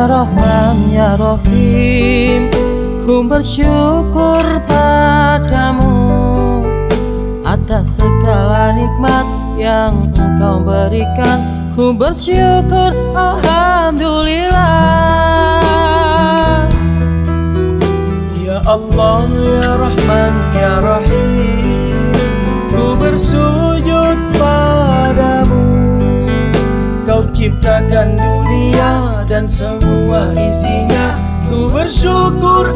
Ya Rahman ya Rahim, ku bersyukur padamu atas segala nikmat yang Engkau berikan. Ku bersyukur alhamdulillah. Ya Allah ya Rahman ya Rahim, ku bersujud padamu. Kau ciptakan dunia dan semua isinya. Ku bersyukur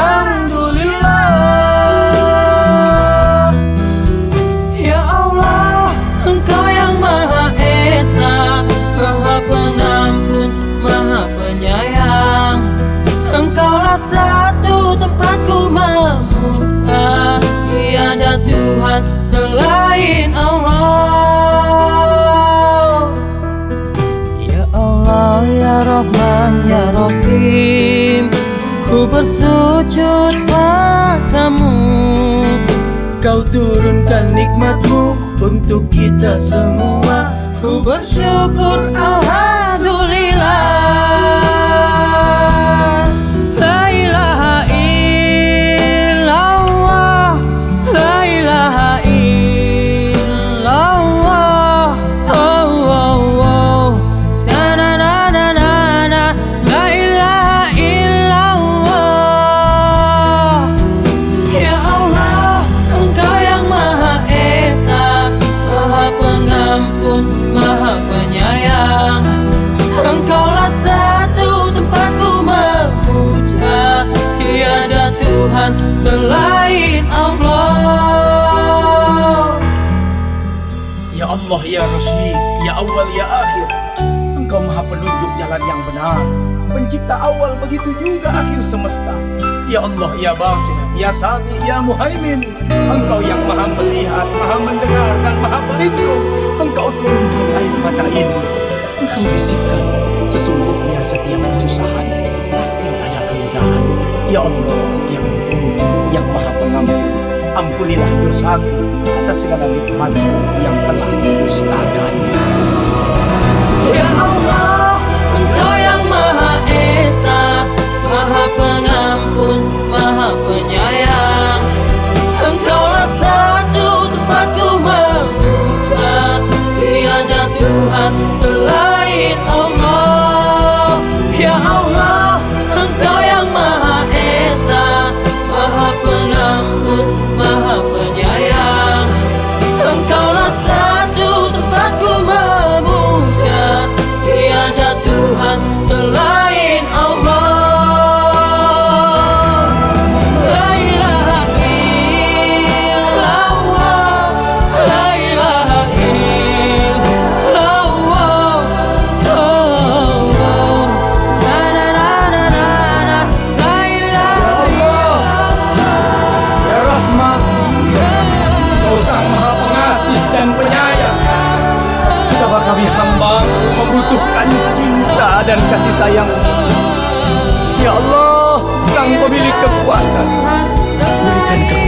alhamdulillah. Ya Allah, Engkau yang Maha Esa, Maha Pengampun, Maha Penyayang. Engkaulah satu tempatku memuja, tiada Tuhan selain Allah. Ya Allah ya Rahman ya Rahim, ku bersujud padamu. Kau turunkan nikmat-Mu untuk kita semua. Ku bersyukur alhamdulillah. La ilaha illallah, la ilaha illallah, oh oh oh, sananana, la ilaha illallah. Ya Allah, Engkau yang Maha Esa, Maha Pengampun, Maha Penyayang. Engkaulah satu tempatku memuja, tiada Tuhan selain Allah. Ya Allah ya Rasyid, ya Awal ya Akhir, Engkau Maha Penunjuk jalan yang benar, Pencipta awal begitu juga akhir semesta. Ya Allah ya Basir, ya Sami, ya Muhaimin, Engkau yang Maha melihat, Maha mendengar dan Maha pelindung. Engkau turunkan air mata ini, Engkau bisikkan sesungguhnya setiap kesusahan pasti ada kemudahan. Ya Allah ya Ghafur, yang Maha Pengampun, ampunilah dosaku atas segala nikmat-Mu yang telah didustakannya. Ya Allah, Engkau yang Maha Esa, Maha Pengampun, Maha Penyayang. Engkaulah satu tempatku memuja, tiada Tuhan selain Allah. Ya Allah, Engkau yang Maha Esa, Maha Pengampun, Maha Penyayang. Engkaulah satu tempatku memuja, tiada Tuhan selain Allah. La ilaha illallah, la ilaha illallah, oh oh, sananana, la ilaha illallah. Ya Rahman, Kau Sang Maha Pengasih dan Penyayang. Betapa kami hamba membutuhkan cinta dan kasih sayang. Ya Allah, Sang Pemilik kekuatan, berikan kekuatan